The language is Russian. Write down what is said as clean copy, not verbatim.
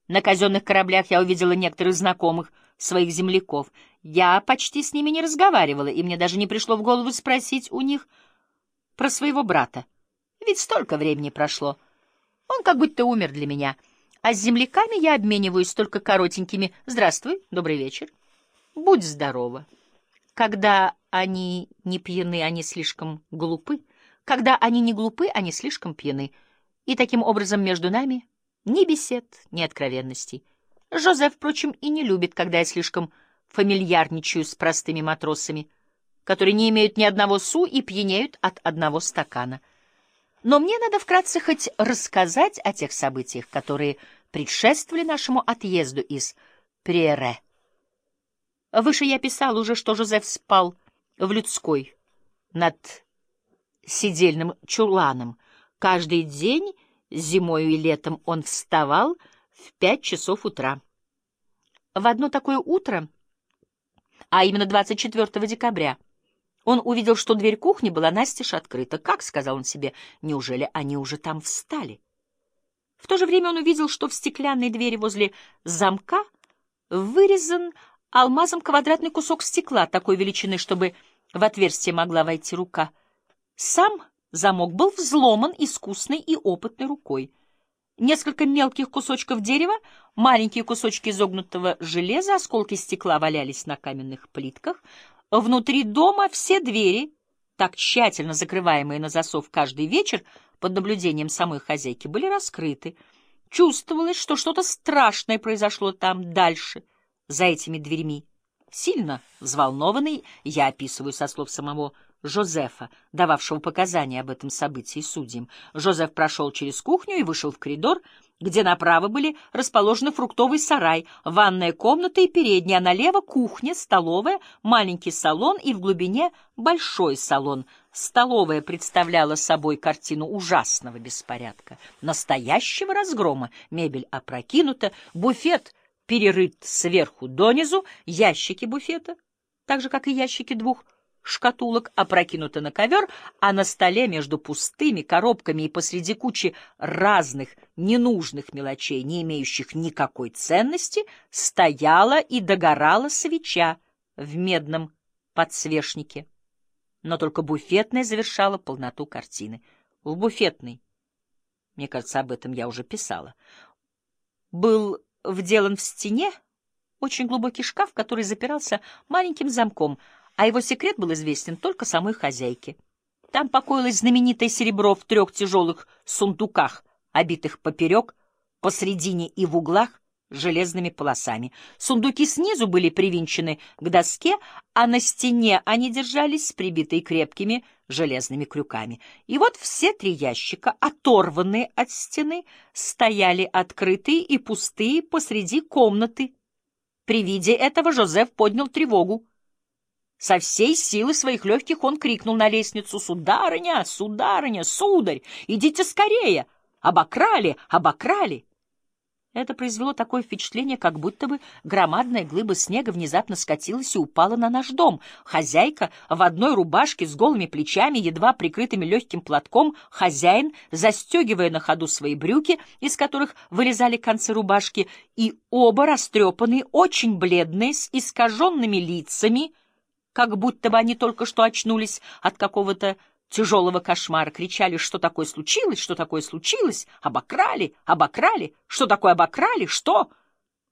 На казенных кораблях я увидела некоторых знакомых своих земляков. Я почти с ними не разговаривала, и мне даже не пришло в голову спросить у них про своего брата. Ведь столько времени прошло. Он как будто умер для меня. А с земляками я обмениваюсь только коротенькими «Здравствуй, добрый вечер, будь здорова». Когда они не пьяны, они слишком глупы. Когда они не глупы, они слишком пьяны. И таким образом между нами ни бесед, ни откровенностей. Жозеф, впрочем, и не любит, когда я слишком фамильярничаю с простыми матросами, которые не имеют ни одного су и пьянеют от одного стакана. Но мне надо вкратце хоть рассказать о тех событиях, которые предшествовали нашему отъезду из Приэре. Выше я писал уже, что Жозеф спал в людской над сидельным чуланом. Каждый день, зимою и летом, он вставал в 5 часов утра. В одно такое утро, а именно 24 декабря, он увидел, что дверь кухни была настежь открыта. «Как?» — сказал он себе, — «неужели они уже там встали?» В то же время он увидел, что в стеклянной двери возле замка вырезан алмазом квадратный кусок стекла такой величины, чтобы в отверстие могла войти рука. Сам замок был взломан искусной и опытной рукой. Несколько мелких кусочков дерева, маленькие кусочки изогнутого железа, осколки стекла валялись на каменных плитках. Внутри дома все двери, так тщательно закрываемые на засов каждый вечер под наблюдением самой хозяйки, были раскрыты. Чувствовалось, что что-то страшное произошло там дальше, за этими дверьми. Сильно взволнованный, я описываю со слов самого Жозефа, дававшего показания об этом событии судьям. Жозеф прошел через кухню и вышел в коридор, где направо были расположены фруктовый сарай, ванная комната и передняя, а налево кухня, столовая, маленький салон и в глубине большой салон. Столовая представляла собой картину ужасного беспорядка, настоящего разгрома. Мебель опрокинута, буфет перерыт сверху донизу, ящики буфета, так же, как и ящики двух шкатулок, опрокинуты на ковер, а на столе между пустыми коробками и посреди кучи разных ненужных мелочей, не имеющих никакой ценности, стояла и догорала свеча в медном подсвечнике. Но только буфетная завершала полноту картины. В буфетной, мне кажется, об этом я уже писала, был вделан в стене очень глубокий шкаф, который запирался маленьким замком, а его секрет был известен только самой хозяйке. Там покоилось знаменитое серебро в 3 тяжелых сундуках, обитых поперек, посредине и в углах железными полосами. Сундуки снизу были привинчены к доске, а на стене они держались с прибитой крепкими железными крюками. И вот все 3 ящика, оторванные от стены, стояли открытые и пустые посреди комнаты. При виде этого Жозеф поднял тревогу. Со всей силы своих легких он крикнул на лестницу: «Сударыня, сударыня, сударь, идите скорее! Обокрали, обокрали!» Это произвело такое впечатление, как будто бы громадная глыба снега внезапно скатилась и упала на наш дом. Хозяйка в одной рубашке с голыми плечами, едва прикрытыми легким платком, хозяин, застегивая на ходу свои брюки, из которых вылезали концы рубашки, и оба растрепанные, очень бледные, с искаженными лицами, как будто бы они только что очнулись от какого-то тяжелого кошмара, кричали: «Что такое случилось? Что такое случилось? Обокрали! Обокрали! Что такое обокрали? Что?»